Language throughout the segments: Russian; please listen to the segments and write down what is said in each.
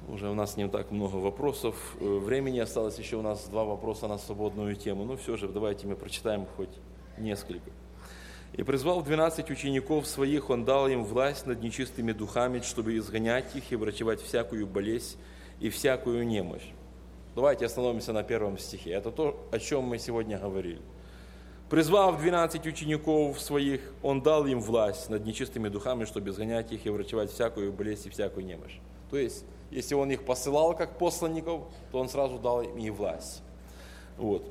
Уже у нас не так много вопросов. Времени осталось еще у нас 2 вопроса на свободную тему. Но все же, давайте мы прочитаем хоть несколько. «И призвал 12 учеников своих, он дал им власть над нечистыми духами, чтобы изгонять их и врачевать всякую болезнь и всякую немощь». Давайте остановимся на 1 стихе. Это то, о чем мы сегодня говорили. «Призвав 12 учеников своих, он дал им власть над нечистыми духами, чтобы изгонять их и врачевать всякую болезнь и всякую немощь». То есть, если он их посылал как посланников, то он сразу дал им и власть. Вот.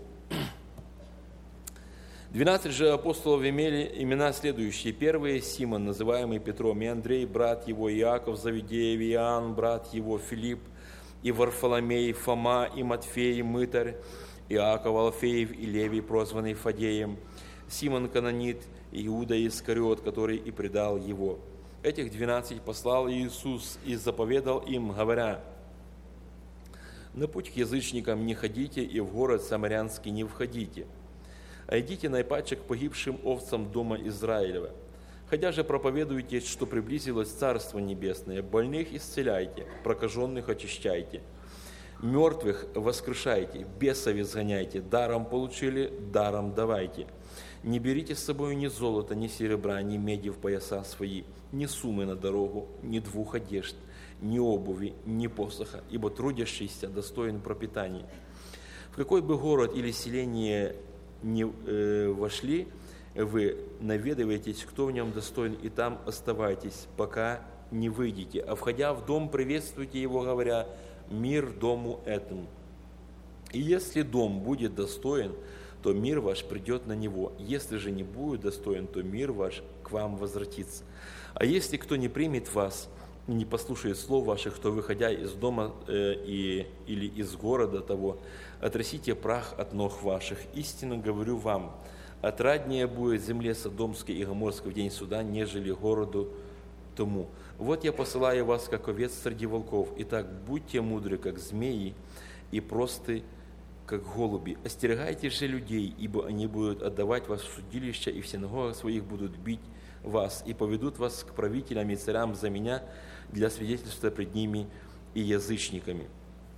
12 же апостолов имели имена следующие. Первые – Симон, называемый Петром, и Андрей, брат его, Иаков, Завидеев, и Иоанн, брат его, Филипп, и Варфоломей, Фома, и Матфей, мытарь, Иаков, Алфеев, и Левий, прозванный Фадеем, Симон Канонит, и Иуда Искариот, который и предал его. Этих 12 послал Иисус и заповедал им, говоря: «На путь к язычникам не ходите, и в город Самарянский не входите, а идите наипаче к погибшим овцам дома Израилева. Ходя же проповедуйте, что приблизилось Царство Небесное, больных исцеляйте, прокаженных очищайте, мертвых воскрешайте, бесов изгоняйте, даром получили, даром давайте. Не берите с собой ни золота, ни серебра, ни меди в пояса свои, ни суммы на дорогу, ни 2 одежд, ни обуви, ни посоха, ибо трудящийся достоин пропитания. В какой бы город или селение не вошли, вы наведываетесь, кто в нем достоин, и там оставайтесь, пока не выйдете. А входя в дом, приветствуйте его, говоря: мир дому этому. И если дом будет достоин, то мир ваш придет на него. Если же не будет достоин, то мир ваш к вам возвратится. А если кто не примет вас и не послушает слов ваших, то, выходя из дома или из города того, отрасите прах от ног ваших. Истинно говорю вам, отраднее будет земле Содомской и Гоморской в день суда, нежели городу тому. Вот я посылаю вас, как овец среди волков. Итак, будьте мудры, как змеи, и просты, как голуби. Остерегайтесь же людей, ибо они будут отдавать вас в судилища, и в синагогах своих будут бить вас, и поведут вас к правителям и царям за меня для свидетельства пред ними и язычниками.